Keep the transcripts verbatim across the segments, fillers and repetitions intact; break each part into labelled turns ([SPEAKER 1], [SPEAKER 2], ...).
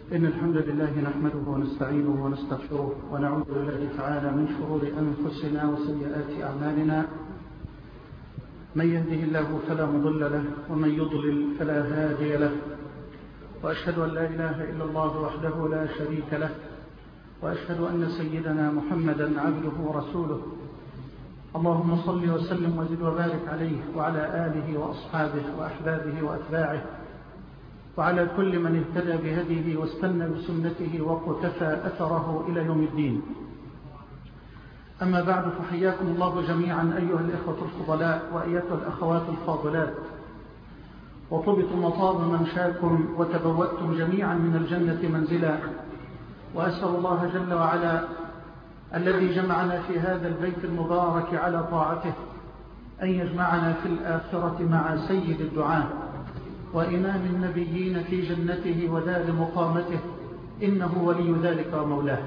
[SPEAKER 1] إن الحمد لله نحمده ونستعينه ونستغفره ونعوذ بالله تعالى من شرور أنفسنا وسيئات أعمالنا. من يهده الله فلا مضل له ومن يضلل فلا هادي له، وأشهد أن لا إله إلا الله وحده لا شريك له، وأشهد أن سيدنا محمدا عبده ورسوله. اللهم صل وسلم وزد وبارك عليه وعلى آله وأصحابه وأحبابه وأتباعه وعلى كل من اهتدى بهديه واستنى بسنته وقتفى أثره إلى يوم الدين. أما بعد، فحياكم الله جميعا أيها الإخوة الفضلاء وأيتها الأخوات الفاضلات، وطبتم وطاب ممشاكم وتبوأتم جميعا من الجنة منزلا. وأسأل الله جل وعلا الذي جمعنا في هذا البيت المبارك على طاعته أن يجمعنا في الآخرة مع سيد الدعاء وإمام النبيين في جنته ودار مقامته، إنه ولي ذلك ومولاه.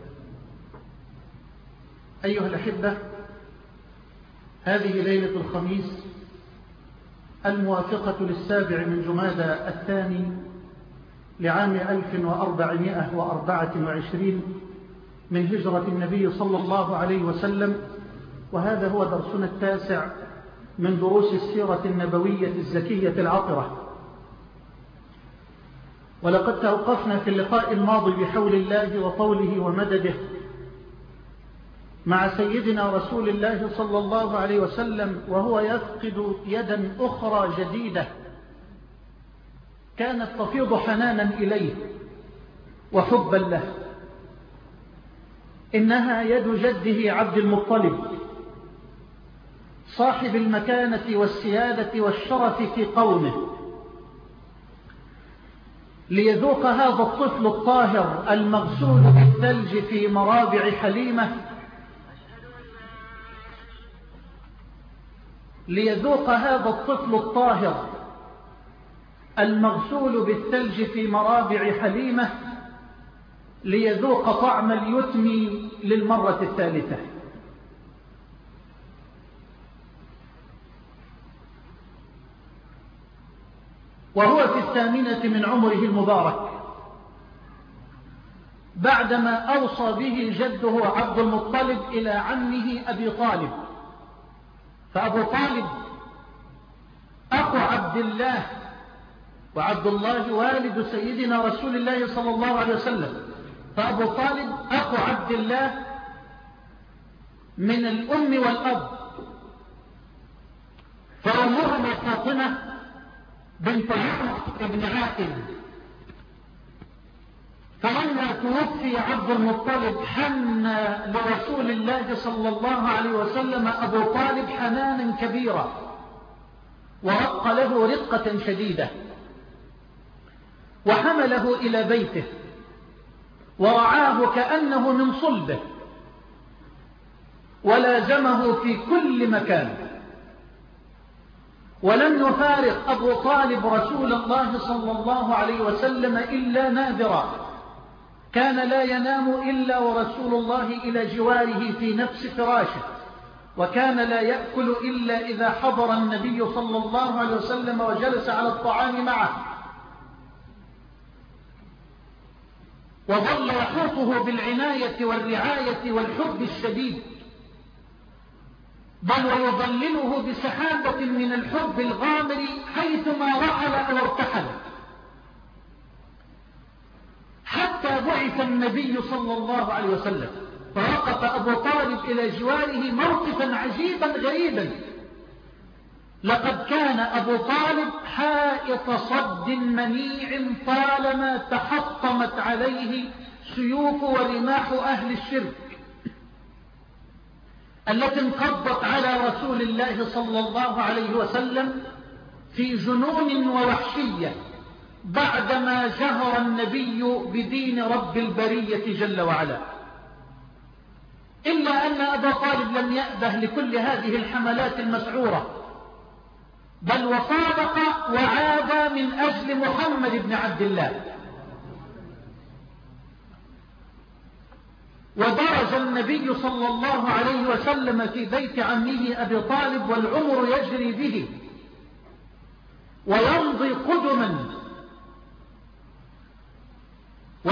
[SPEAKER 1] أيها الأحبة، هذه ليلة الخميس الموافقة للسابع من جمادى الثاني لعام ألف وأربعمائة وأربعة وعشرين من هجرة النبي صلى الله عليه وسلم، وهذا هو درسنا التاسع من دروس السيرة النبوية الزكية العطرة. ولقد توقفنا في اللقاء الماضي بحول الله وطوله ومدده مع سيدنا رسول الله صلى الله عليه وسلم وهو يفقد يدا أخرى جديدة كانت تفيض حنانا إليه وحبا له، إنها يد جده عبد المطلب صاحب المكانة والسيادة والشرف في قومه، ليذوق هذا الطفل الطاهر المغسول بالثلج في مرابع حليمة ليذوق هذا الطفل الطاهر المغسول بالثلج في مرابع حليمة ليذوق طعم اليتم للمرة الثالثة. وهو في الثامنة من عمره المبارك بعدما أوصى به جده عبد المطلب إلى عمه أبي طالب. فأبو طالب أخو عبد الله، وعبد الله والد سيدنا رسول الله صلى الله عليه وسلم، فأبو طالب أخو عبد الله من الأم والأب. فأمه فاطمة بنت ابن عاقل، فلما توفي عبد المطلب حن لرسول الله صلى الله عليه وسلم أبو طالب حنانا كبيرا، ورق له رقة شديدة، وحمله إلى بيته ورعاه كأنه من صلبه، ولازمه في كل مكان، ولم يفارق أبو طالب رسول الله صلى الله عليه وسلم إلا نادرا. كان لا ينام إلا ورسول الله إلى جواره في نفس فراشه، وكان لا يأكل إلا إذا حضر النبي صلى الله عليه وسلم وجلس على الطعام معه، وظل يحوطه بالعناية والرعاية والحب الشديد، بل ويظلله بسحابة من الحب الغامر حيثما رحل أو ارتحل، حتى بعث النبي صلى الله عليه وسلم فوقف أبو طالب إلى جواره موقفا عجيبا غريبا. لقد كان أبو طالب حائط صد منيع طالما تحطمت عليه سيوف ورماح أهل الشرك التي انقضت على رسول الله صلى الله عليه وسلم في جنون ووحشية بعدما جهر النبي بدين رب البرية جل وعلا. إلا أن أبا طالب لم يأبه لكل هذه الحملات المسعورة، بل وصادق وعاد من أجل محمد بن عبد الله. ودرج النبي صلى الله عليه وسلم في بيت عمه أبي طالب والعمر يجري به ويمضي قدما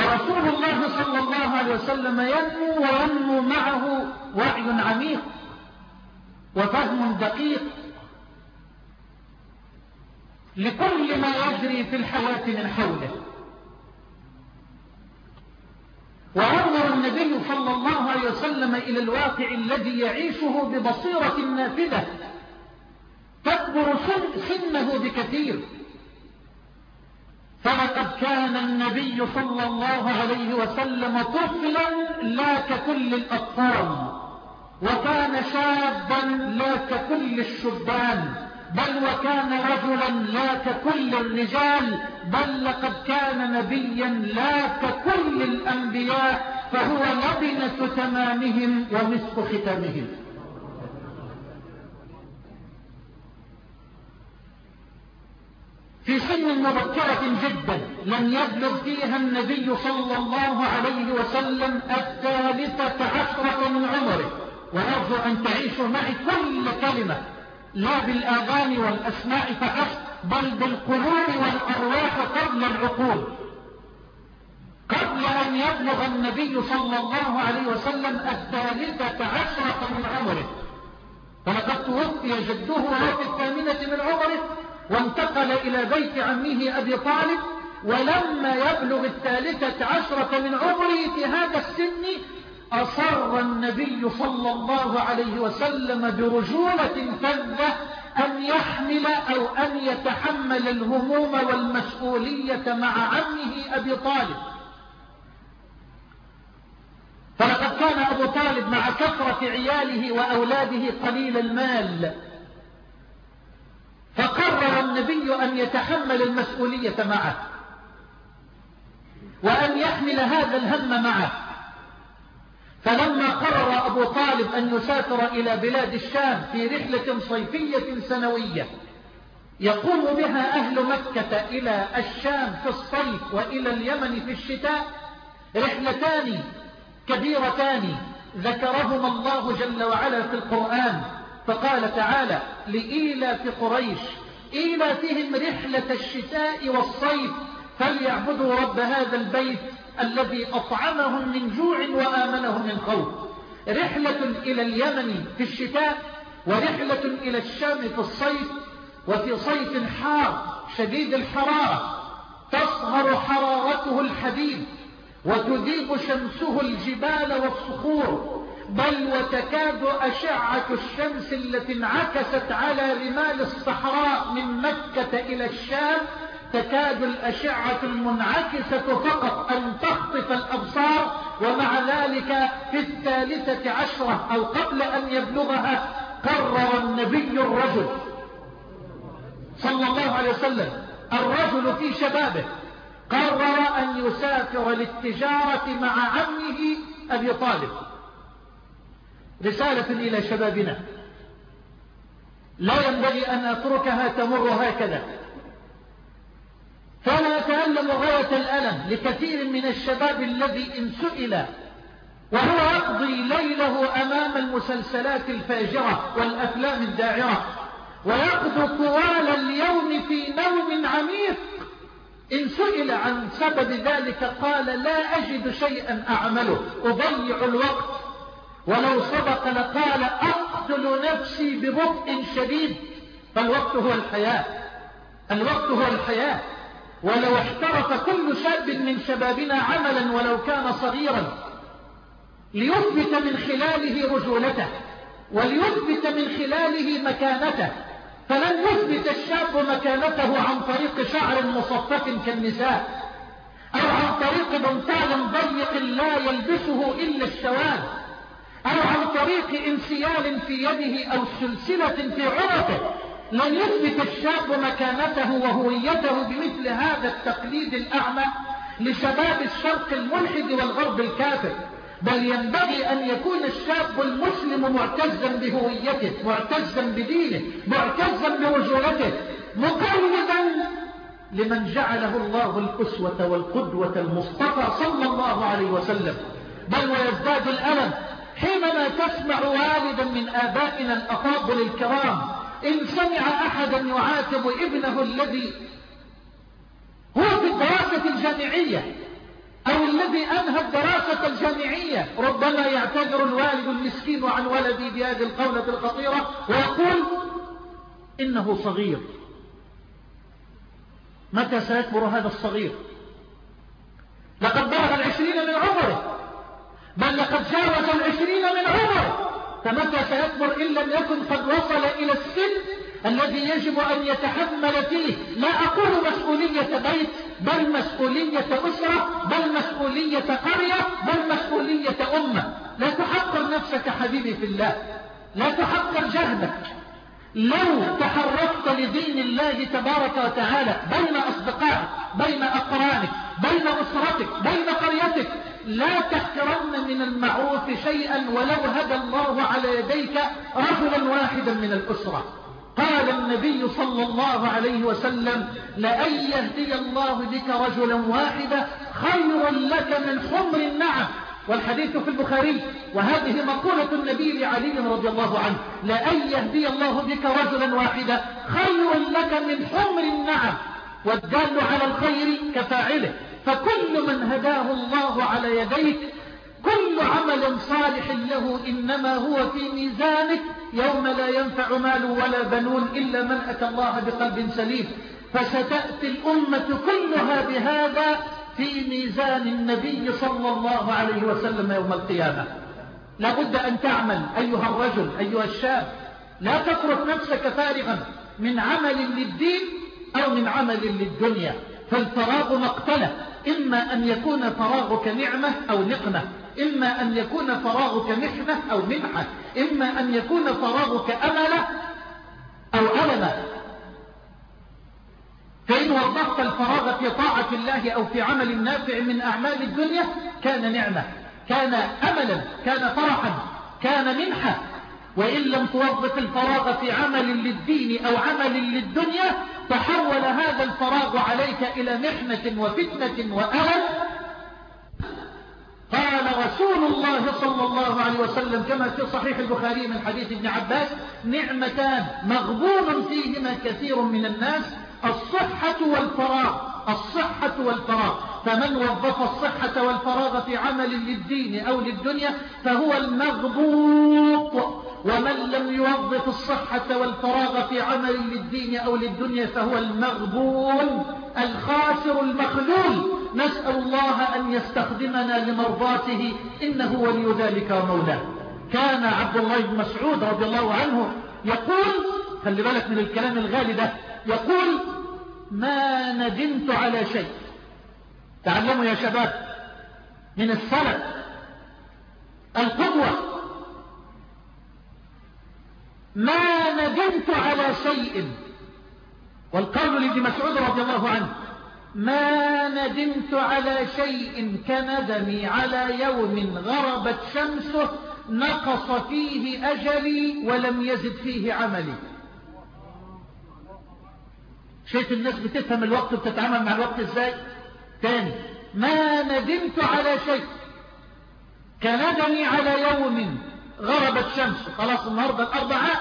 [SPEAKER 1] الله صلى الله عليه وسلم ينمو وينمو معه وعي عميق وفهم دقيق لكل ما يجري في الحياة من حوله. وأنظر النبي صلى الله عليه وسلم إلى الواقع الذي يعيشه ببصيرة نافذة تكبر سنه بكثير. فلقد كان النبي صلى الله عليه وسلم طفلا لا ككل الأطفال، وكان شابا لا ككل الشبان، بل وكان رجلا لا ككل الرجال، بل لقد كان نبيا لا ككل الأنبياء، فهو لبنة تمامهم ومسك ختامهم. في سن مبكرة جدا لم يبلغ فيها النبي صلى الله عليه وسلم الثالثة عشرة من عمره، وأرجو أن تعيشوا معي كل كلمة لا بالآذان والأسماع فحسب، بل بالقلوب والأرواح قبل العقول. قبل أن يبلغ النبي صلى الله عليه وسلم الثالثة عشرة من عمره، فلقد توفي جده وهو في الثامنة من عمره وانتقل إلى بيت عمه أبي طالب، ولما يبلغ الثالثة عشرة من عمره في هذا السن أصر النبي صلى الله عليه وسلم برجولة فذة أن يحمل أو أن يتحمل الهموم والمسؤولية مع عمه أبي طالب. فلقد كان أبو طالب مع كثرة عياله وأولاده قليل المال، فقرر النبي أن يتحمل المسؤولية معه وأن يحمل هذا الهم معه. فلما قرر أبو طالب أن يسافر إلى بلاد الشام في رحلة صيفية سنوية يقوم بها أهل مكة إلى الشام في الصيف وإلى اليمن في الشتاء، رحلتان كبيرتان ذكرهما الله جل وعلا في القرآن، فقال تعالى: لإيلاف قريش إيلافهم رحلة الشتاء والصيف فليعبدوا رب هذا البيت الذي أطعمهم من جوع وآمنهم من خوف. رحلة إلى اليمن في الشتاء ورحلة إلى الشام في الصيف، وفي صيف حار شديد الحرارة تصهر حرارته الحديد وتذيب شمسه الجبال والصخور، بل وتكاد أشعة الشمس التي انعكست على رمال الصحراء من مكة إلى الشام تكاد الأشعة المنعكسة فقط أن تخطف الأبصار. ومع ذلك في الثالثة عشرة أو قبل أن يبلغها قرر النبي الرجل صلى الله عليه وسلم، الرجل في شبابه، قرر أن يسافر للتجارة مع عمه أبي طالب. رسالة إلى شبابنا لا ينبغي أن أتركها تمر هكذا، فأنا أتألم غاية الألم لكثير من الشباب الذي إن سئل وهو يقضي ليله أمام المسلسلات الفاجرة والأفلام الداعرة ويقضي طوال اليوم في نوم عميق، إن سئل عن سبب ذلك قال: لا أجد شيئا أعمله، أضيع الوقت، ولو صدق لقال: أقتل نفسي ببطء شديد. فالوقت هو الحياة، الوقت هو الحياة. ولو احترف كل شاب من شبابنا عملا ولو كان صغيرا ليثبت من خلاله رجولته وليثبت من خلاله مكانته، فلن يثبت الشاب مكانته عن طريق شعر مصفف كالنساء أو عن طريق بنطال ضيق لا يلبسه إلا الشواذ أو عن طريق انسيال في يده أو سلسلة في عنقه. لن يثبت الشاب مكانته وهويته بمثل هذا التقليد الأعمى لشباب الشرق الملحد والغرب الكافر، بل ينبغي أن يكون الشاب المسلم معتزا بهويته، معتزا بدينه، معتزا برجولته، مقلدا لمن جعله الله الأسوة والقدوة المصطفى صلى الله عليه وسلم. بل ويزداد الألم حينما تسمع والدا من آبائنا الأفاضل الكرام إن سمع أحدا يعاتب ابنه الذي هو في الدراسة الجامعية أو الذي ابني أنهى الدراسة الجامعية، ربما يعتذر الوالد المسكين عن ولدي بهذه القولة الخطيرة ويقول إنه صغير. متى سيكبر هذا الصغير؟ لقد بلغ العشرين من عمره، بل لقد جاوز العشرين من عمره، فمتى سيكبر إن لم يكن قد وصل إلى السن الذي يجب أن يتحمل فيه، لا أقول مسؤولية بيت، بل مسؤولية أسرة، بل مسؤولية قرية، بل مسؤولية أمة. لا تحقر نفسك حبيبي في الله، لا تحقر جهدك. لو تحركت لدين الله تبارك وتعالى بين أصدقائك، بين أقرانك، بين أسرتك، بين قريتك، لا تحقرن من المعروف شيئا ولو هدى الله على يديك رجلا واحدا من الأسرة. قال النبي صلى الله عليه وسلم: لأن يهدي الله بك رجلا واحدا خير لك من حمر النعم. والحديث في البخاري، وهذه مقولة النبي لعلي رضي الله عنه: لأن يهدي الله بك رجلا واحدا خير لك من حمر النعم. والدال على الخير كفاعله، فكل من هداه الله على يديك كل عمل صالح له إنما هو في ميزانك يوم لا ينفع مال ولا بنون إلا من أتى الله بقلب سليم. فستأتي الأمة كلها بهذا في ميزان النبي صلى الله عليه وسلم يوم القيامة. لابد أن تعمل أيها الرجل، أيها الشاب، لا تترك نفسك فارغا من عمل للدين أو من عمل للدنيا، فالفراغ مقتله، إما أن يكون فراغك نعمة أو نقمة، إما أن يكون فراغك محنة أو منحة، إما أن يكون فراغك أملة أو ألمة. فإن وظفت الفراغ في طاعة الله أو في عمل نافع من أعمال الدنيا كان نعمة، كان أملا، كان فرحا، كان منحة. وإن لم توظف الفراغ في عمل للدين أو عمل للدنيا تحول هذا الفراغ عليك إلى محنة وفتنة وألم. قال رسول الله صلى الله عليه وسلم كما في صحيح البخاري من حديث ابن عباس: نعمتان مغبون فيهما كثير من الناس، الصحة والفراغ، الصحة والفراغ. فمن وظف الصحة والفراغ في عمل للدين أو للدنيا فهو المغبوط، ومن لم يوظف الصحة والفراغ في عمل للدين أو للدنيا فهو المغبون الخاسر المخذول. نسأل الله أن يستخدمنا لمرضاته إنه ولي ذلك ومولاه. كان عبد الله بن مسعود رضي الله عنه يقول، خلي بالك من الكلام الغالي ده، يقول: ما ندمت على شيء. تعلموا يا شباب من السلف القدوة: ما ندمت على شيء. والقول لابن مسعود رضي الله عنه: ما ندمت على شيء كندمي على يوم غربت شمسه نقص فيه أجلي ولم يزد فيه عملي. شايف الناس بتفهم الوقت وبتتعامل مع الوقت ازاي؟ تاني: ما ندمت على شيء كندمي على يوم غربت شمسه. خلاص النهارده الأربعاء،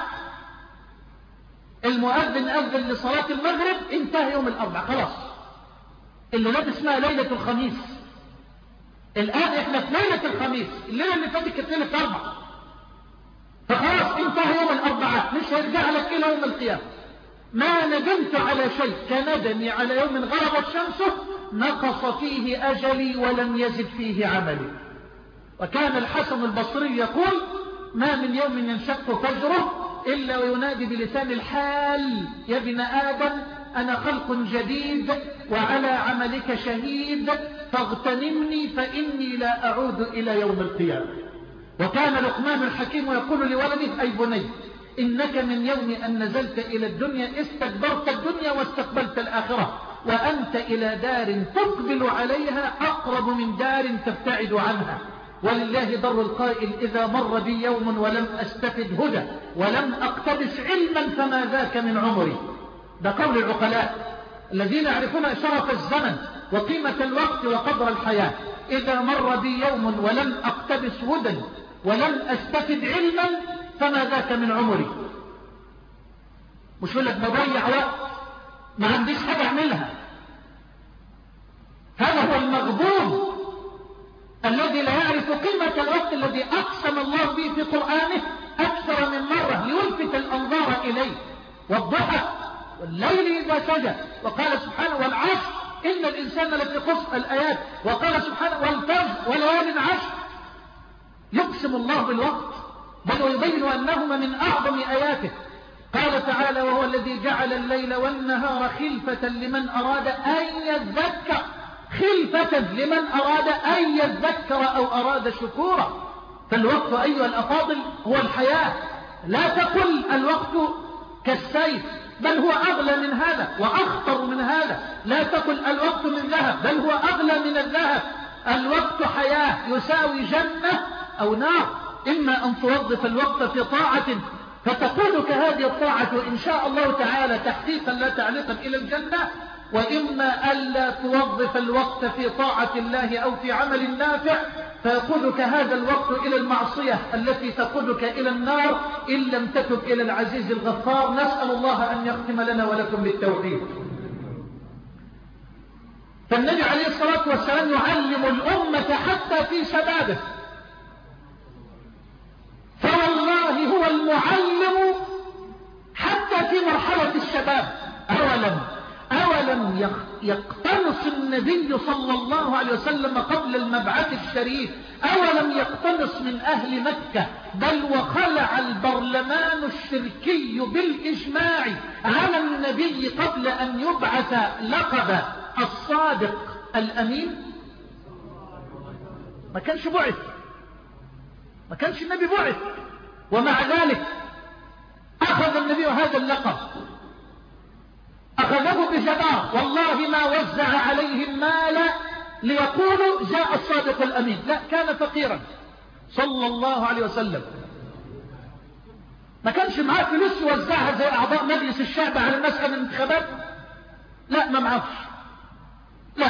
[SPEAKER 1] المؤذن أذن لصلاة المغرب، انتهى يوم الأربعاء، خلاص. الليلة اسمها ليلة الخميس. الآن احنا في ليلة الخميس، الليلة اللي فاتت كانت ليلة الأربعاء، فخلاص انتهى يوم الأربعاء، مش هيرجع لك إلى يوم القيامة. ما ندمت على شيء كندمي على يوم غربت شمسه نقص فيه أجلي ولم يزد فيه عملي. وكان الحسن البصري يقول: ما من يوم ينشق فجره إلا وينادي بلسان الحال: يا ابن آدم أنا خلق جديد وعلى عملك شهيد فاغتنمني فإني لا أعود إلى يوم القيامة. وكان لقمان الحكيم يقول لولده: أي بني إنك من يوم أن نزلت إلى الدنيا استكبرت الدنيا واستقبلت الآخرة، وأنت إلى دار تقبل عليها أقرب من دار تبتعد عنها. ولله در القائل: إذا مر بي يوم ولم أستفد هدى ولم أقتبس علما فما ذاك من عمري. ده قول العقلاء الذين يعرفون شرف الزمن وقيمة الوقت وقدر الحياة. إذا مر بي يوم ولم أقتبس هدى ولم أستفد علما فما ذاك من عمري. مش يقول لك بضيع وقت ما عنديش حاجة أعملها. هذا هو المغبون الذي لا يعرف قيمة الوقت الذي أقسم الله به في قرآنه أكثر من مرة ليلفت الأنظار إليه. والضحى والليل إذا سجى، وقال سبحانه والعصر إن الإنسان لفي خسر الآيات، وقال سبحانه والفجر وليال عشر. يقسم الله بالوقت بل ويبين أنهما من أعظم آياته. قال تعالى وهو الذي جعل الليل والنهار خلفة لمن أراد أن يذكر، خلفة لمن أراد أن يذكر أو أراد شكورا. فالوقت أيها الأفاضل هو الحياة. لا تقل الوقت كالسيف، بل هو أغلى من هذا وأخطر من هذا. لا تقل الوقت من ذهب، بل هو أغلى من الذهب. الوقت حياة يساوي جنة أو نار. إما أن توظف الوقت في طاعة فتقودك هذه الطاعة إن شاء الله تعالى تحقيقا لا تعليقا إلى الجنة، وإما ألا توظف الوقت في طاعة الله أو في عمل نافع فيقودك هذا الوقت إلى المعصية التي تقودك إلى النار إن لم تتب إلى العزيز الغفار. نسأل الله أن يختم لنا ولكم بالتوحيد. فالنبي عليه الصلاة والسلام يعلم الأمة حتى في شبابه، فوالله هو المعلم حتى في مرحلة الشباب. أولا أولم يقتنص النبي صلى الله عليه وسلم قبل المبعث الشريف، أولم يقتنص من أهل مكة، بل وخلع البرلمان الشركي بالإجماع على النبي قبل أن يبعث لقب الصادق الأمين. ما كانش بعث، ما كانش النبي بعث، ومع ذلك أخذ النبي هذا اللقب، أخذه بجدار. والله ما وزع عليهم مال ليقولوا جاء الصادق الأمين، لا، كان فقيرا صلى الله عليه وسلم. ما كانش معاه فلوس يوزعها زي أعضاء مجلس الشعب على الناس من الانتخابات، لا، ما معهوش، لا،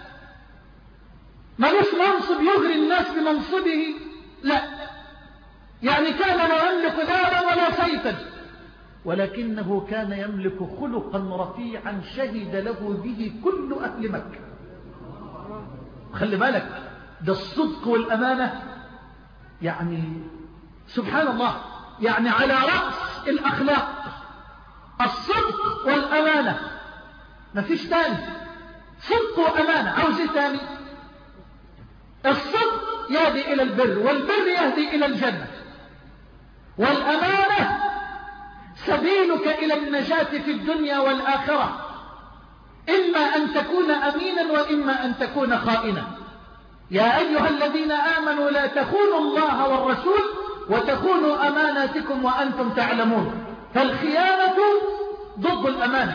[SPEAKER 1] ملوش منصب يغري الناس بمنصبه، لا، يعني كان لا يملك دارا ولا سيفا، ولكنه كان يملك خلقا رفيعا شهد له به كل أهل مكة. خلي بالك، ده الصدق والأمانة، يعني سبحان الله، يعني على رأس الأخلاق الصدق والأمانة، ما فيش تاني. صدق وأمانة، عاوز ايه تاني؟ الصدق يهدي إلى البر، والبر يهدي إلى الجنة، والأمانة سبيلك إلى النجاة في الدنيا والآخرة. إما أن تكون أمينا وإما أن تكون خائنا. يا أيها الذين آمنوا لا تخونوا الله والرسول وتخونوا أماناتكم وأنتم تعلمون. فالخيانة ضد الأمانة.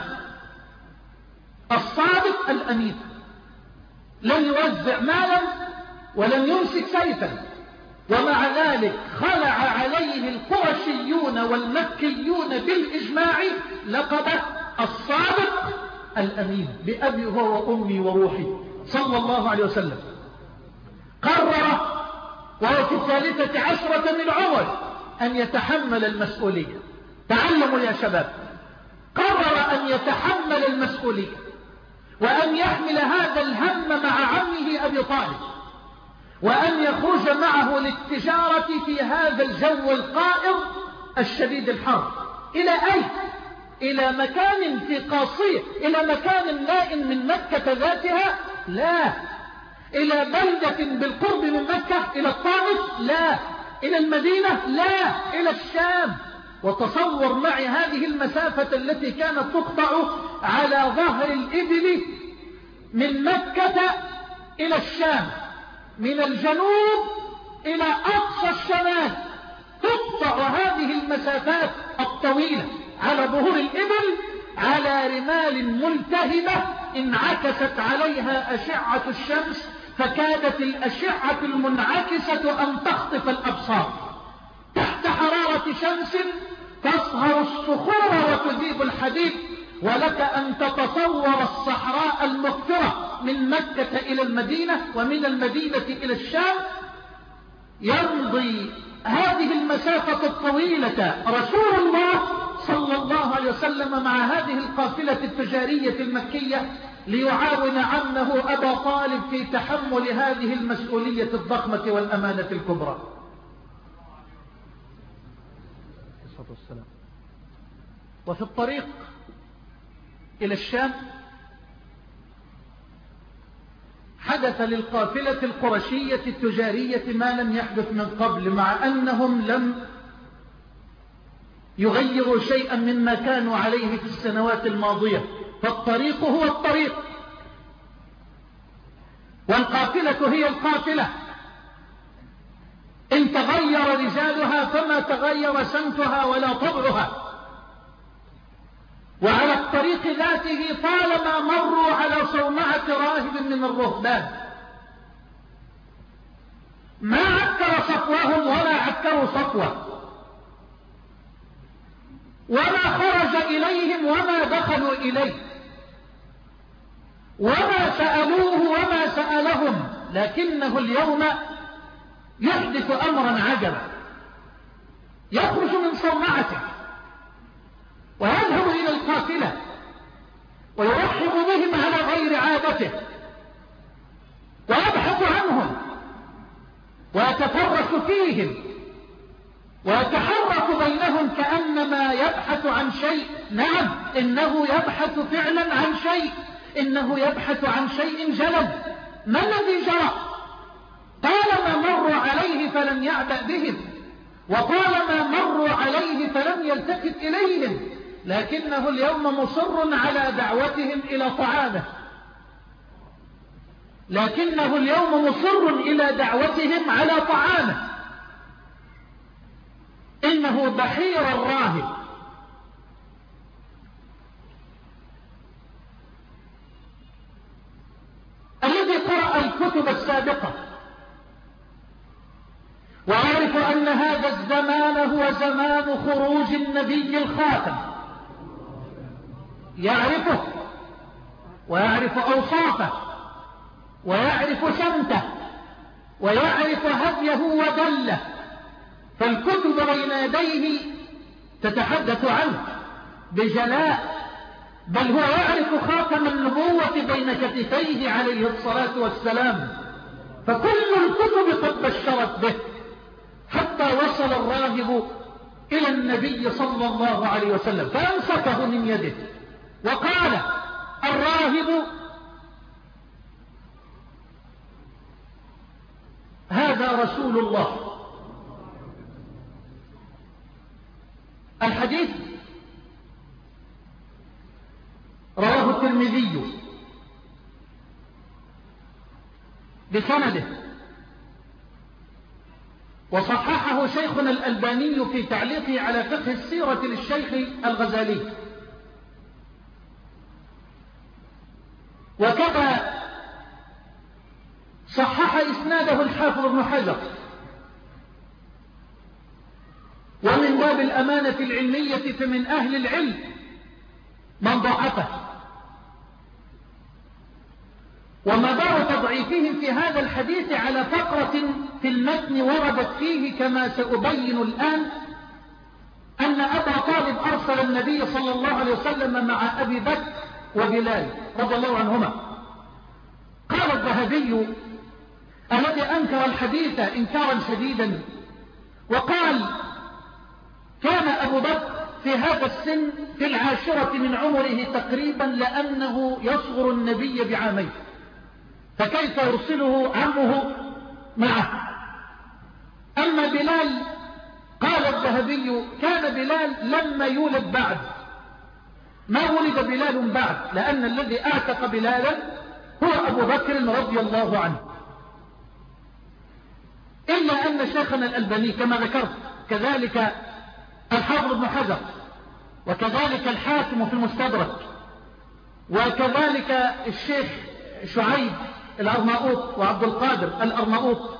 [SPEAKER 1] الصادق الأمين لن يوزع مالا ولن يمسك سيفا، ومع ذلك خلع عليه القرشيون والمكيون بالإجماع لقب الصادق الأمين بأبي هو وأمي وروحي صلى الله عليه وسلم. قرر وهو في الثالثة عشرة من عمر أن يتحمل المسؤولية. تعلموا يا شباب، قرر أن يتحمل المسؤولية وأن يحمل هذا الهم مع عمه أبي طالب، وأن يخرج معه للتجارة في هذا الجو القائر الشديد الحر. إلى أين؟ إلى مكان في قاصية، إلى مكان نائم من مكة ذاتها؟ لا. إلى بلدة بالقرب من مكة؟ إلى الطائف؟ لا. إلى المدينة؟ لا. إلى الشام. وتصور معي هذه المسافة التي كانت تقطع على ظهر الإبل من مكة إلى الشام، من الجنوب إلى أقصى الشمال، تقطع هذه المسافات الطويلة على ظهور الإبل على رمال ملتهبة انعكست عليها أشعة الشمس، فكادت الأشعة المنعكسة أن تخطف الأبصار. تحت حرارة شمس تصهر الصخور وتذيب الحديد، ولك أن تتصور الصحراء المغفرة من مكة إلى المدينة ومن المدينة إلى الشام. يمضي هذه المسافة الطويلة رسول الله صلى الله عليه وسلم مع هذه القافلة التجارية المكية ليعاون عمه أبا طالب في تحمل هذه المسؤولية الضخمة والأمانة الكبرى. وفي الطريق إلى الشام حدث للقافلة القرشية التجارية ما لم يحدث من قبل، مع أنهم لم يغيروا شيئا مما كانوا عليه في السنوات الماضية، فالطريق هو الطريق والقافلة هي القافلة، إن تغير رجالها فما تغير سمتها ولا طبعها. وعلى الطريق ذاته طالما مروا على صومعة راهب من الرهبان ما عكر صفوهم ولا عكروا صفوه، وما خرج إليهم وما دخلوا إليه، وما سألوه وما سألهم، لكنه اليوم يحدث أمرا عجبا، يخرج من صومعته ويذهب إلى القافلة ويرحب بهم على غير عادته ويبحث عنهم ويتفرس فيهم ويتحرك بينهم كأنما يبحث عن شيء. نعم، إنه يبحث فعلا عن شيء، إنه يبحث عن شيء جلد. ما الذي جرى؟ طالما مروا عليه فلم يعبأ بهم، وطالما مروا عليه فلم يلتفت إليهم، لكنه اليوم مصر على دعوتهم إلى طعامه، لكنه اليوم مصر إلى دعوتهم على طعامه. إنه بحير الراهب، الذي قرأ الكتب السابقة ويعرف أن هذا الزمان هو زمان خروج النبي الخاتم، يعرفه ويعرف أوصافه ويعرف سمته ويعرف هديه ودله، فالكتب بين يديه تتحدث عنه بجلاء، بل هو يعرف خاتم النبوة بين كتفيه عليه الصلاة والسلام، فكل الكتب قد بشرت به، حتى وصل الراهب إلى النبي صلى الله عليه وسلم فأمسكه من يده وقال الراهب: هذا رسول الله. الحديث رواه الترمذي بسنده، وصححه شيخنا الألباني في تعليقه على فقه السيرة للشيخ الغزالي، وكذا صحح إسناده الحافظ ابن حجر. ومن باب الأمانة العلمية فمن أهل العلم من ضعفه، ومدار تضعيفهم في هذا الحديث على فقرة في المتن وردت فيه كما سأبين الآن أن أبا طالب أرسل النبي صلى الله عليه وسلم مع أبي بكر وبلال رضي الله عنهما. قال الذهبي الذي أنكر الحديث إنكارا شديدا وقال: كان أبو بكر في هذا السن في العاشرة من عمره تقريبا، لأنه يصغر النبي بعامين، فكيف يرسله عمه معه؟ أما بلال، قال الذهبي: كان بلال لما يولد بعد، ما ولد بلال بعد، لأن الذي أعتق بلالا هو أبو بكر رضي الله عنه. إلا أن شيخنا الألباني كما ذكرت، كذلك الحافظ ابن حجر، وكذلك الحاكم في المستدرك، وكذلك الشيخ شعيب الأرناؤوط وعبد القادر الأرناؤوط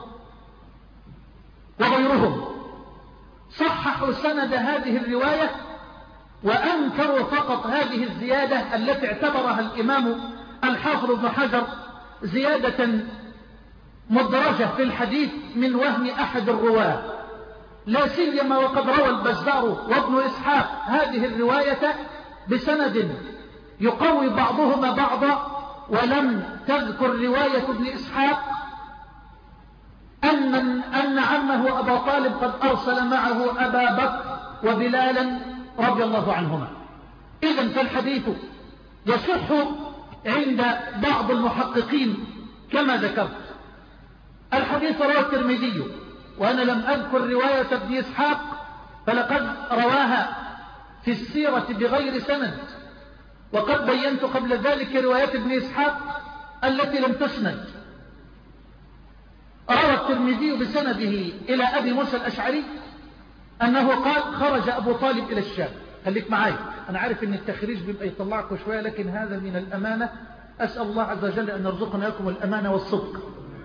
[SPEAKER 1] وغيرهم صححوا سند هذه الرواية، وأنكروا فقط هذه الزيادة التي اعتبرها الإمام الحافظ ابن حجر زيادة مدرجة في الحديث من وهم أحد الرواة، لا سيما وقد روى البزار وابن إسحاق هذه الرواية بسند يقوي بعضهما بعضا ولم تذكر رواية ابن إسحاق أن, أن عمه أبا طالب قد أرسل معه أبا بكر وبلالا رضي الله عنهما. إذن فالحديث يصح عند بعض المحققين كما ذكرت. الحديث رواه الترمذي، وأنا لم أذكر رواية ابن إسحاق فلقد رواها في السيرة بغير سند، وقد بينت قبل ذلك رواية ابن إسحاق التي لم تسند. روى الترمذي بسنده إلى أبي موسى الأشعري أنه قال خرج أبو طالب إلى الشام. خليك معي، أنا عارف أن التخريج بيبقى يطلعكم شوية، لكن هذا من الأمانة. أسأل الله عز وجل أن يرزقنا لكم الأمانة والصدق.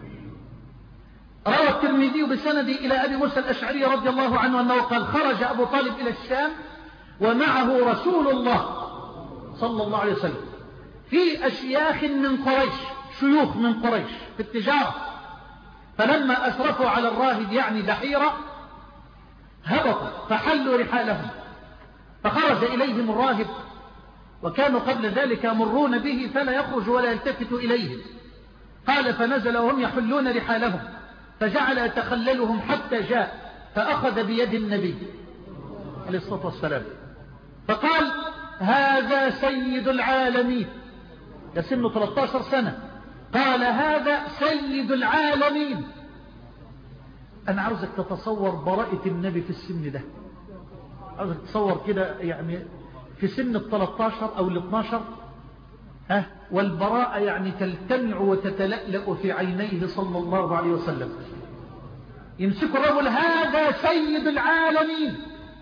[SPEAKER 1] روى الترمذي بسنده إلى أبي موسى الأشعري رضي الله عنه أنه قال خرج أبو طالب إلى الشام ومعه رسول الله صلى الله عليه وسلم في أشياخ من قريش، شيوخ من قريش في التجارة. فلما أشرفوا على الراهب يعني بحيرة هبطوا فحلوا رحالهم، فخرج إليهم الراهب، وكانوا قبل ذلك يمرون به فلا يخرج ولا يلتفت إليهم. قال فنزل وهم يحلون رحالهم، فجعل يتخللهم حتى جاء فأخذ بيد النبي عليه الصلاة والسلام فقال هذا سيد العالمين، يسن ثلاثة عشر سنة. قال هذا سيد العالمين. أنا عاوزك تتصور براءة النبي في السن ده، عاوزك تتصور كده يعني في سن الثلاثة عشر أو الاثناشر، ها، والبراءة يعني تلتمع وتتلألأ في عينيه صلى الله عليه وسلم. يمسك الرجل هذا سيد العالمين.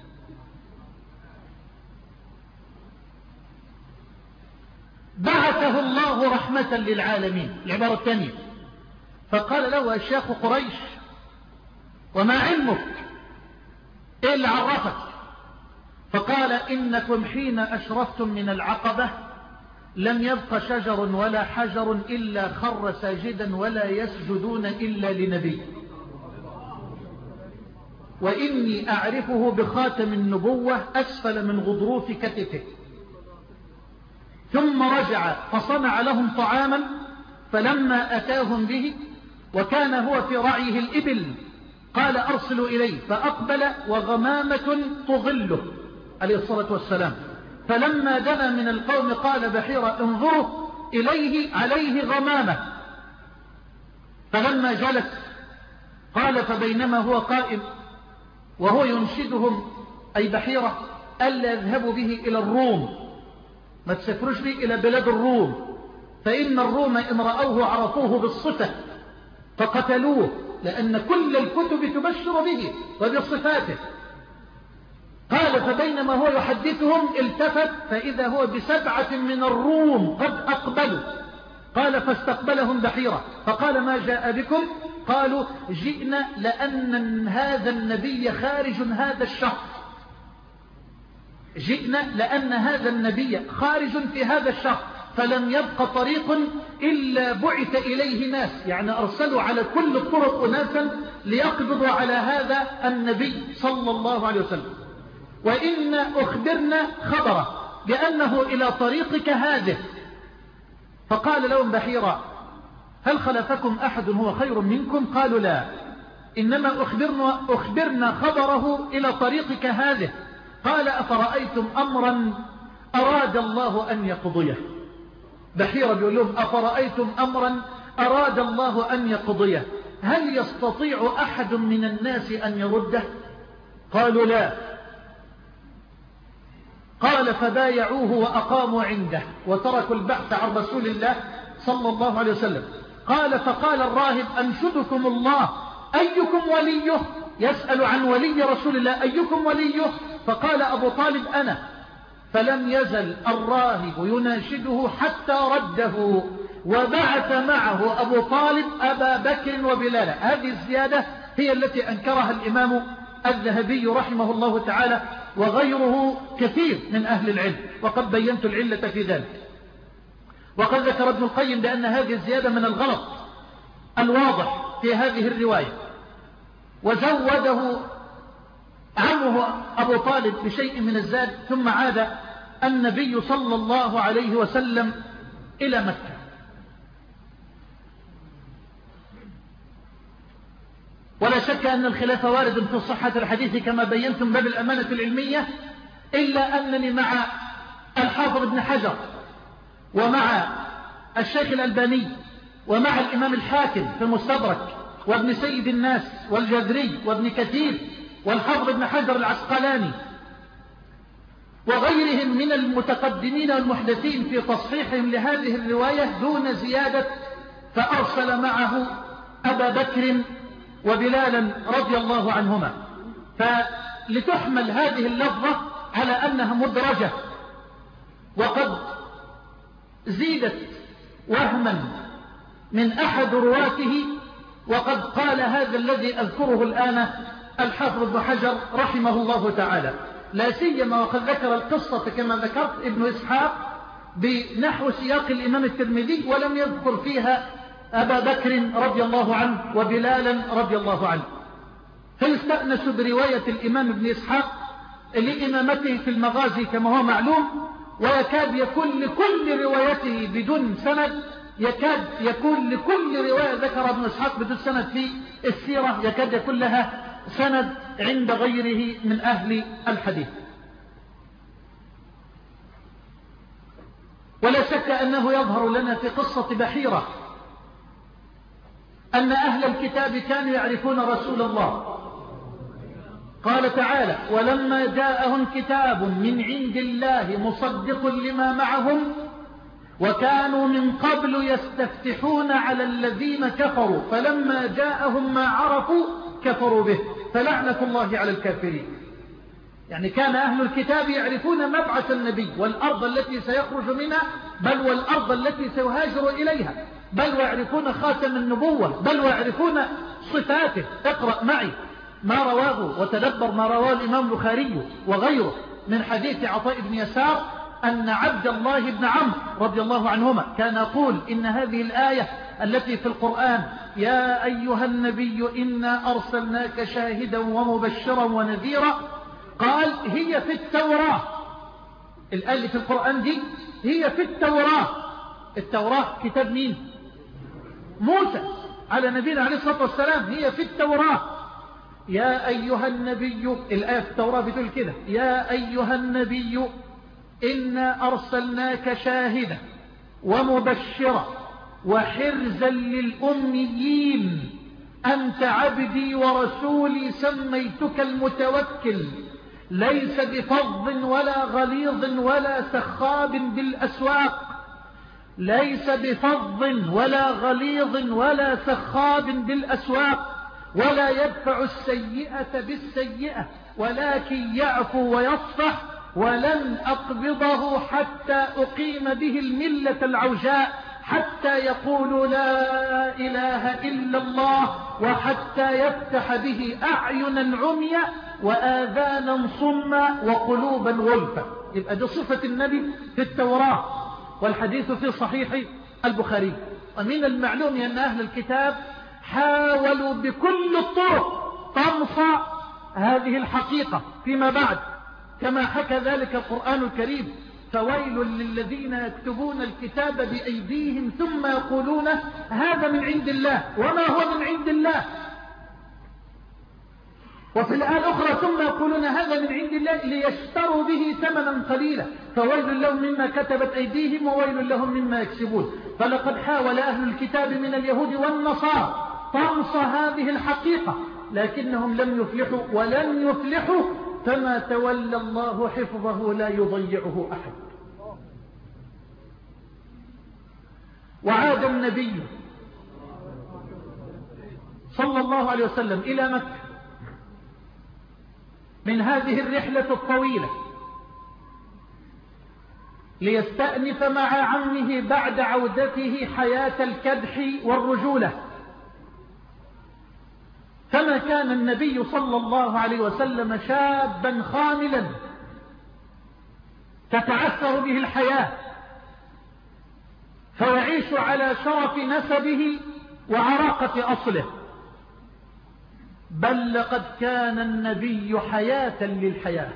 [SPEAKER 1] بعثه الله رحمة للعالمين، العبارة الثانية. فقال له أشياخ قريش وما علمك، إيه اللي عرفك؟ فقال إنكم حين أشرفتم من العقبة لم يبق شجر ولا حجر إلا خر ساجدا ولا يسجدون إلا لنبي، وإني أعرفه بخاتم النبوة أسفل من غضروف كتفه. ثم رجع فصنع لهم طعاما، فلما أتاهم به وكان هو في رعيه الإبل قال أرسلوا إليه، فأقبل وغمامة تظله عليه الصلاة والسلام. فلما دنا من القوم قال بحيرة انظروا إليه عليه غمامة. فلما جلس قال فبينما هو قائم وهو ينشدهم أي بحيرة ألا يذهبوا به إلى الروم، ما تسافروش به إلى بلاد الروم، فإن الروم إن رأوه عرفوه بالصفة فقتلوه، لأن كل الكتب تبشر به وبصفاته. قال فبينما هو يحدثهم التفت فإذا هو بسبعة من الروم قد أقبلوا. قال فاستقبلهم بحيرة فقال ما جاء بكم؟ قالوا جئنا لأن هذا النبي خارج هذا الشهر، جئنا لأن هذا النبي خارج في هذا الشهر، فلم يبق طريق إلا بعث إليه ناس، يعني أرسلوا على كل الطرق أناسا ليقبضوا على هذا النبي صلى الله عليه وسلم. وإن أخبرنا خبره بأنه إلى طريقك هذه. فقال لهم بحيرة هل خلفكم أحد هو خير منكم؟ قالوا لا، إنما أخبرنا, أخبرنا خبره إلى طريقك هذه. قال أفرأيتم أمرا أراد الله أن يقضيه؟ بحيرة بيقول لهم أفرأيتم أمرا أراد الله أن يقضيه هل يستطيع أحد من الناس أن يرده؟ قالوا لا. قال فبايعوه وأقاموا عنده وتركوا البحث عن رسول الله صلى الله عليه وسلم. قال فقال الراهب أنشدكم الله أيكم وليه؟ يسأل عن ولي رسول الله أيكم وليه؟ فقال أبو طالب أنا. فلم يزل الراهب يناشده حتى رده، وبعث معه أبو طالب أبا بكر وبلال. هذه الزيادة هي التي أنكرها الإمام الذهبي رحمه الله تعالى وغيره كثير من أهل العلم، وقد بينت العلة في ذلك. وقد ذكر ابن القيم بأن هذه الزيادة من الغلط الواضح في هذه الرواية، وزوده عمه أبو طالب بشيء من الزاد. ثم عاد النبي صلى الله عليه وسلم إلى مكة. ولا شك أن الخلاف وارد في صحة الحديث كما بينتم باب الأمانة العلمية، إلا أنني مع الحافظ ابن حجر ومع الشيخ الألباني ومع الإمام الحاكم في المستدرك وابن سيد الناس والجذري وابن كثير والحافظ ابن حجر العسقلاني وغيرهم من المتقدمين والمحدثين في تصحيحهم لهذه الرواية دون زيادة، فأرسل معه أبا بكر وبلالا رضي الله عنهما، فلتحمل هذه اللفظة على أنها مدرجة وقد زيدت وهما من أحد رواته، وقد قال هذا الذي أذكره الآن الحافظ ابن حجر رحمه الله تعالى، لا سيما وقد ذكر القصة كما ذكرت ابن إسحاق بنحو سياق الإمام الترمذي، ولم يذكر فيها أبا بكر رضي الله عنه وبلالا رضي الله عنه. فيستأنس برواية الإمام ابن إسحاق لإمامته في المغازي كما هو معلوم، ويكاد يكون لكل روايته بدون سند، يكاد يكون لكل رواية ذكر ابن إسحاق بدون سند في السيرة يكاد يكون لها سند عند غيره من أهل الحديث. ولا شك أنه يظهر لنا في قصة بحيرة أن أهل الكتاب كانوا يعرفون رسول الله. قال تعالى: ولما جاءهم كتاب من عند الله مصدق لما معهم وكانوا من قبل يستفتحون على الذين كفروا فلما جاءهم ما عرفوا كفروا به فلعنة الله على الكافرين. يعني كان أهل الكتاب يعرفون مبعث النبي والأرض التي سيخرج منها، بل والأرض التي سيهاجر إليها، بل ويعرفون خاتم النبوة، بل ويعرفون صفاته. اقرأ معي ما رواه وتدبر ما رواه الإمام البخاري وغيره من حديث عطاء بن يسار أن عبد الله بن عمرو رضي الله عنهما كان يقول إن هذه الآية التي في القرآن: يا أيها النبي إنا أرسلناك شاهدا ومبشرا ونذيرا، قال هي في التوراة. الآية في القرآن دي هي في التوراة. التوراة كتاب مين؟ موسى على نبينا عليه الصلاة والسلام. هي في التوراة. يا أيها النبي، الآية في التوراة بتقول كده: يا أيها النبي إنا أرسلناك شاهدا ومبشرا وحرزا للأميين أنت عبدي ورسولي سميتك المتوكل ليس بفظ ولا غليظ ولا سخاب بالأسواق ليس بفظ ولا غليظ ولا سخاب بالأسواق ولا يدفع السيئة بالسيئة ولكن يعفو ويصفح ولن أقبضه حتى أقيم به الملة العوجاء حتى يقولوا لا إله إلا الله وحتى يفتح به أعينا عميا وآذانا صما وقلوبا غلفا. يبقى دي صفة النبي في التوراة، والحديث في صحيح البخاري. ومن المعلوم أن أهل الكتاب حاولوا بكل الطرق طمس هذه الحقيقة فيما بعد، كما حكى ذلك القرآن الكريم: فويل للذين يكتبون الكتاب بأيديهم ثم يقولون هذا من عند الله وما هو من عند الله. وفي الآية الأخرى: ثم يقولون هذا من عند الله ليشتروا به ثمنا قليلا فويل لهم مما كتبت أيديهم وويل لهم مما يكسبون. فلقد حاول أهل الكتاب من اليهود والنصارى طمس هذه الحقيقة، لكنهم لم يفلحوا ولن يفلحوا، فما تولى الله حفظه لا يضيعه أحد. وعاد النبي صلى الله عليه وسلم إلى مكة من هذه الرحلة الطويلة ليستأنف مع عمه بعد عودته حياة الكدح والرجولة. كما كان النبي صلى الله عليه وسلم شابا خاملا تتعثر به الحياة فيعيش على شرف نسبه وعراقة أصله، بل لقد كان النبي حياة للحياة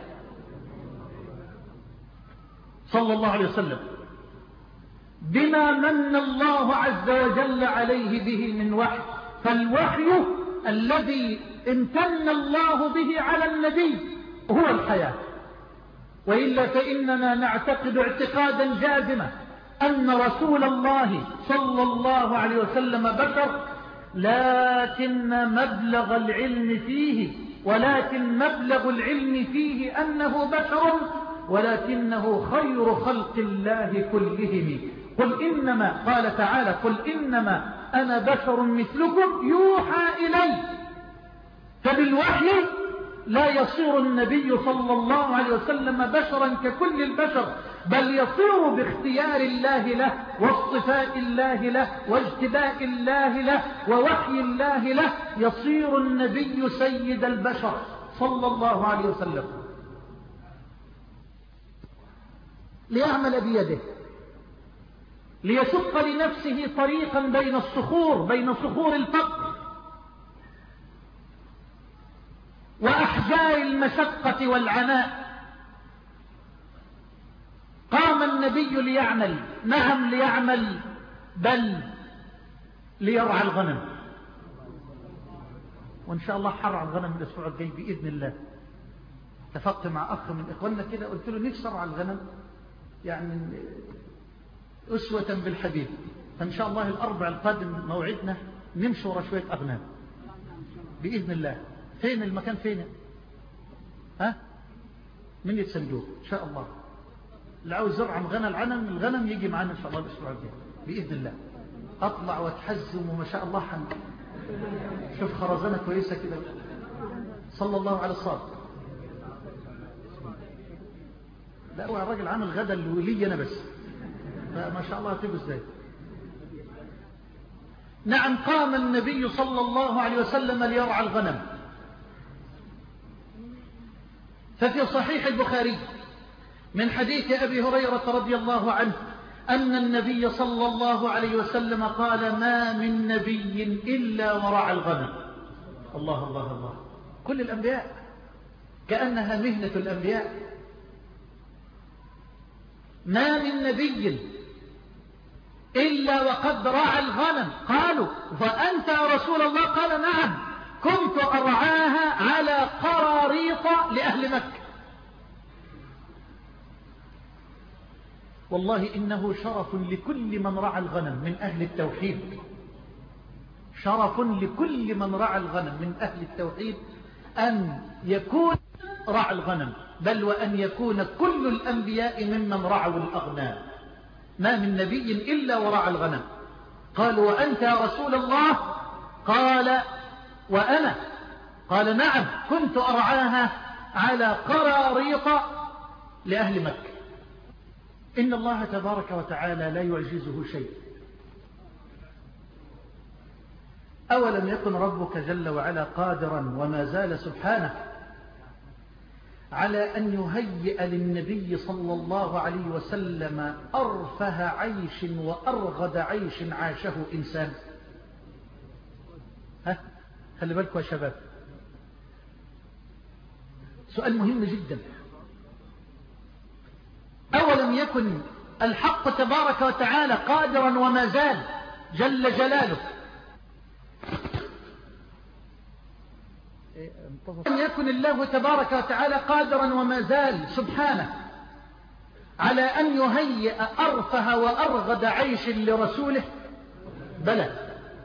[SPEAKER 1] صلى الله عليه وسلم بما من الله عز وجل عليه به من وحي. فالوحي الذي امتن الله به على النبي هو الحياة، وإلا فإننا نعتقد اعتقادا جازما أن رسول الله صلى الله عليه وسلم بشر، لكن مبلغ العلم فيه ولكن مبلغ العلم فيه أنه بشر، ولكنه خير خلق الله كلهم. قل إنما قال تعالى قل إنما أنا بشر مثلكم يوحى إلي. فبالوحي لا يصير النبي صلى الله عليه وسلم بشرا ككل البشر، بل يصير باختيار الله له واصطفاء الله له واجتباء الله له ووحي الله له، يصير النبي سيد البشر صلى الله عليه وسلم، ليعمل بيده، ليشق لنفسه طريقا بين الصخور بين صخور الفقر وأحجار المشقة والعناء. قام النبي ليعمل، نعم ليعمل، بل ليرعى الغنم. وإن شاء الله حرع الغنم الأسبوع الجاي بإذن الله. اتفقت مع أخ من إخواننا كده، قلت له نفسي أرعى الغنم يعني أسوة بالحبيب، فإن شاء الله الأربع القادم موعدنا نمشي ورا شوية أغنام بإذن الله. فين المكان؟ فين؟ ها؟ من يتسندوه إن شاء الله. اللي عاوز يرعى غنى الغنم الغنم يجي معنا إن شاء الله الأسبوع الجاي بإذن الله. أطلع وأتحزم وما شاء الله حن شوف خرزانة كويسة كده. صلى الله على الصادق. لا هو الراجل عامل غدا لي أنا بس، فما شاء الله هتبقى ازاي. نعم قام النبي صلى الله عليه وسلم ليرعى الغنم. ففي صحيح البخاري من حديث أبي هريرة رضي الله عنه أن النبي صلى الله عليه وسلم قال ما من نبي إلا ورعى الغنم. الله الله الله. كل الأنبياء كأنها مهنة الأنبياء. ما من نبي إلا وقد رعى الغنم. قالوا فأنت يا رسول الله؟ قال نعم كنت أرعاها على قراريط لأهل مكة. والله إنه شرف لكل من رعى الغنم من أهل التوحيد، شرف لكل من رعى الغنم من أهل التوحيد أن يكون رعى الغنم، بل وأن يكون كل الأنبياء ممن رعوا الأغنام. ما من نبي إلا ورعى الغنم. قالوا وأنت يا رسول الله؟ قال وأنا. قال نعم كنت أرعاها على قراريط لأهل مكة. إن الله تبارك وتعالى لا يعجزه شيء. أولم يكن ربك جل وعلا قادرا وما زال سبحانه على أن يهيئ للنبي صلى الله عليه وسلم أرفه عيش وأرغد عيش عاشه إنسان. ها خلي بالكم يا شباب، سؤال مهم جدا. أولم يكن الحق تبارك وتعالى قادرا وما زال جل جلاله أن يكن الله تبارك وتعالى قادرا وما زال سبحانه على أن يهيئ أرفه وأرغد عيش لرسوله؟ بلى،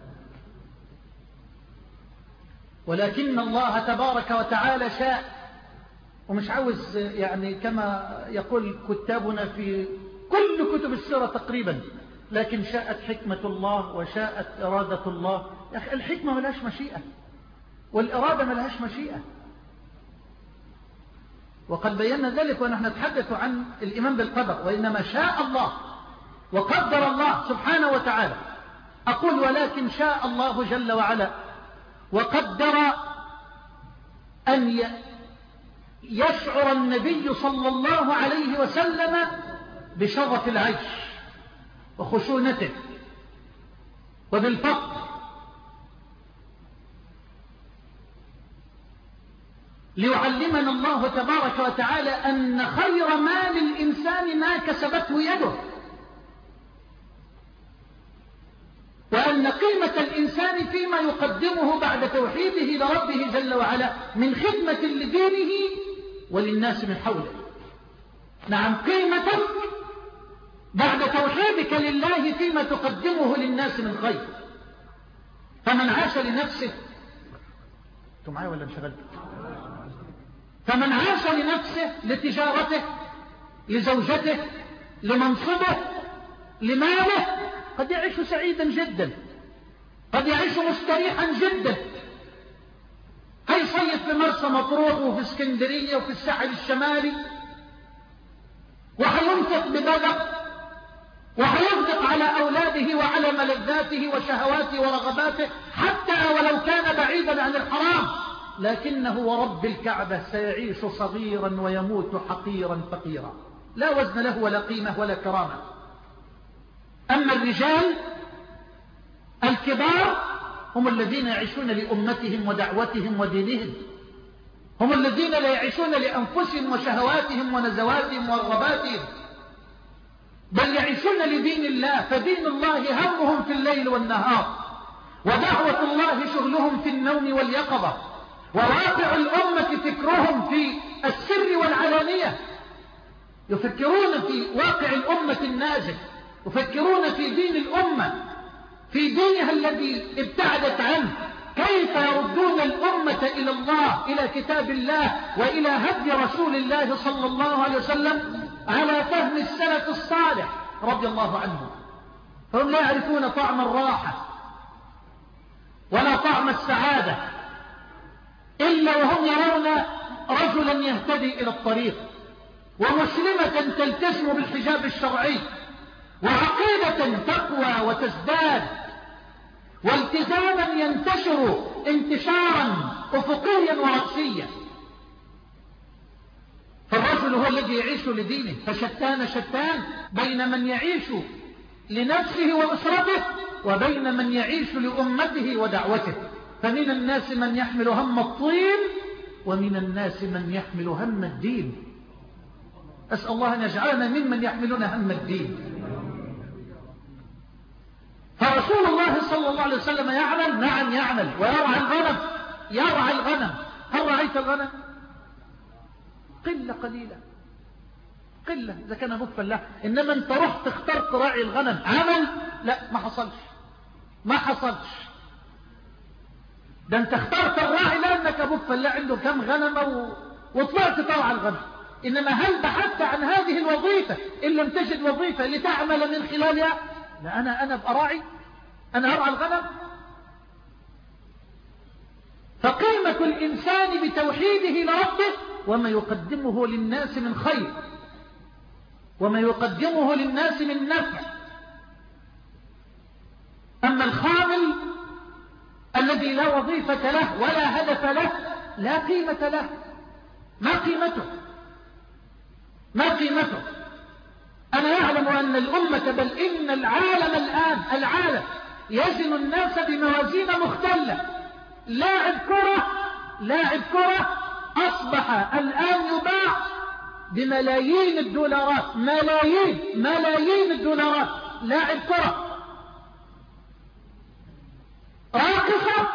[SPEAKER 1] ولكن الله تبارك وتعالى شاء، ومش عاوز يعني كما يقول كتابنا في كل كتب السيرة تقريبا، لكن شاءت حكمة الله وشاءت إرادة الله. يا أخي الحكمة ملهاش مشيئة والإرادة ملهاش مشيئة، وقد بينا ذلك ونحن نتحدث عن الإيمان بالقدر. وإنما شاء الله وقدر الله سبحانه وتعالى. أقول ولكن شاء الله جل وعلا وقدر أن يشعر النبي صلى الله عليه وسلم بشرف العيش وخشونته وبالفقر، ليعلمنا الله تبارك وتعالى أن خير ما للإنسان ما كسبته يده، وأن قيمة الإنسان فيما يقدمه بعد توحيده لربه جل وعلا من خدمة لدينه وللناس من حوله. نعم، قيمتك بعد توحيدك لله فيما تقدمه للناس من خير. فمن عاش لنفسه، انتم معايا ولا انشغلت؟ فمن عاش لنفسه، لتجارته، لزوجته، لمنصبه، لماله، قد يعيش سعيدا جدا، قد يعيش مستريحا جدا، هيصيف في مرسى مطروح وفي اسكندرية وفي الساحل الشمالي، وهينفق ببذخ، وهينفق على أولاده وعلى ملذاته وشهواته ورغباته حتى ولو كان بعيدا عن الحرام، لكنه ورب الكعبة سيعيش صغيرا ويموت حقيرا فقيرا، لا وزن له ولا قيمة ولا كرامة. أما الرجال الكبار هم الذين يعيشون لأمتهم ودعوتهم ودينهم، هم الذين لا يعيشون لأنفسهم وشهواتهم ونزواتهم ورغباتهم، بل يعيشون لدين الله. فدين الله همهم في الليل والنهار، ودعوة الله شغلهم في النوم واليقظة، وواقع الأمة فكرهم في السر والعلانية، يفكرون في واقع الأمة النازل، يفكرون في دين الأمة، في دينها الذي ابتعدت عنه، كيف يردون الأمة إلى الله، إلى كتاب الله وإلى هدي رسول الله صلى الله عليه وسلم على فهم السلف الصالح رضي الله عنهم. فهم لا يعرفون طعم الراحة ولا طعم السعادة إلا وهم يرون رجلا يهتدي إلى الطريق، ومسلمة تلتزم بالحجاب الشرعي، وعقيدة تقوى وتزداد، والتزاما ينتشر انتشارا أفقيا ورأسيا. فالرجل هو الذي يعيش لدينه، فشتان شتان بين من يعيش لنفسه وأسرته وبين من يعيش لأمته ودعوته. فمن الناس من يحمل هم الطين، ومن الناس من يحمل هم الدين. أسأل الله أن يجعلنا ممن يحملون هم الدين. فرسول الله صلى الله عليه وسلم يعمل، نعم يعمل، ويرعى الغنم، يرعى الغنم. هل رعيت الغنم؟ قلة قليلة، قلة إذا كان مكفا له. إنما أنت رحت اخترت راعي الغنم، عمل؟ لا، ما حصلش، ما حصلش. ده أنت اخترت الراعي لأنك مكفا له، عنده كم غنم و... وطلعت ترعى الغنم. إنما هل بحثت عن هذه الوظيفة إن لم تجد وظيفة لتعمل من خلالها؟ لا، أنا أنا أبقى راعي، أنا أرعى الغنم. فقيمة الإنسان بتوحيده لربه وما يقدمه للناس من خير، وما يقدمه للناس من نفع. أما الخامل الذي لا وظيفة له ولا هدف له لا قيمة له. ما قيمته؟ ما قيمته؟ أنا أعلم أن الأمة بل إن العالم الآن العالم يزن الناس بموازين مختلة. لاعب كرة لاعب كرة أصبح الآن يباع بملايين الدولارات، ملايين ملايين الدولارات. لاعب كرة. راقصة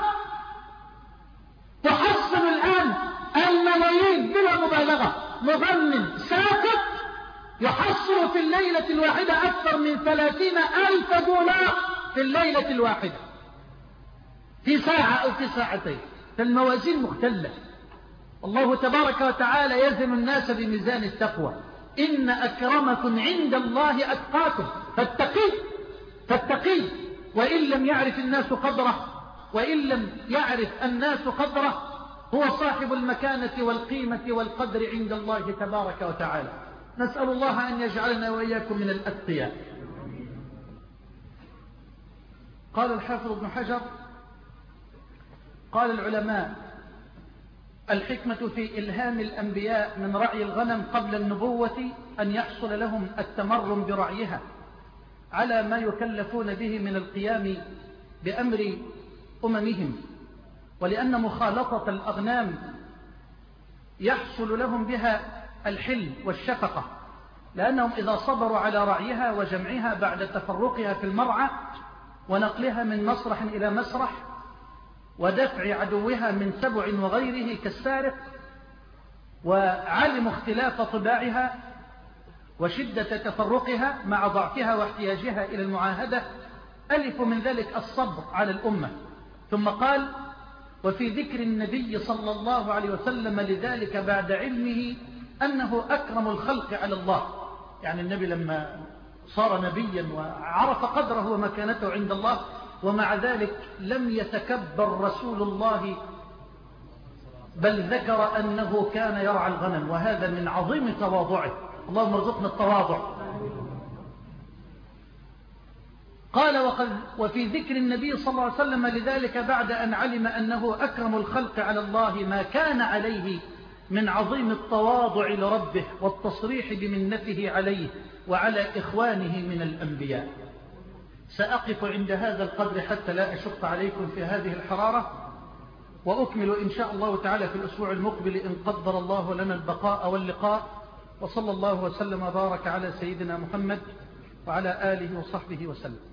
[SPEAKER 1] تحصل الآن الملايين بلا مبالغة. مغنٍ ساكت يحصل في الليلة الواحدة أكثر من ثلاثين ألف دولار في الليلة الواحدة، في ساعة أو في ساعتين. فالموازين مختلة. الله تبارك وتعالى يزن الناس بميزان التقوى. إن أكرمكم عند الله أتقاكم. فاتقي فاتقي وإن لم يعرف الناس قدره، وإن لم يعرف الناس قدره، هو صاحب المكانة والقيمة والقدر عند الله تبارك وتعالى. نسأل الله أن يجعلنا وإياكم من الأتقياء. قال الحافظ ابن حجر: قال العلماء: الحكمة في إلهام الأنبياء من رعي الغنم قبل النبوة أن يحصل لهم التمرن برعيها على ما يكلفون به من القيام بأمر أممهم، ولأن مخالطة الأغنام يحصل لهم بها الحلم والشفقة، لأنهم إذا صبروا على رعيها وجمعها بعد تفرقها في المرعى ونقلها من مسرح إلى مسرح، ودفع عدوها من سبع وغيره كالسارق، وعلموا اختلاف طباعها وشدة تفرقها مع ضعفها واحتياجها إلى المعاهدة، ألفوا من ذلك الصبر على الأمة. ثم قال: وفي ذكر النبي صلى الله عليه وسلم لذلك بعد علمه أنه أكرم الخلق على الله. يعني النبي لما صار نبيا وعرف قدره ومكانته عند الله، ومع ذلك لم يتكبر رسول الله، بل ذكر أنه كان يرعى الغنم، وهذا من عظيم تواضعه. اللهم ارزقنا التواضع. قال: وقد وفي ذكر النبي صلى الله عليه وسلم لذلك بعد أن علم أنه أكرم الخلق على الله ما كان عليه من عظيم التواضع لربه والتصريح بمنته عليه وعلى إخوانه من الأنبياء. سأقف عند هذا القدر حتى لا أشق عليكم في هذه الحرارة، وأكمل إن شاء الله تعالى في الأسبوع المقبل إن قدر الله لنا البقاء واللقاء. وصلى الله وسلم وبارك على سيدنا محمد وعلى آله وصحبه وسلم.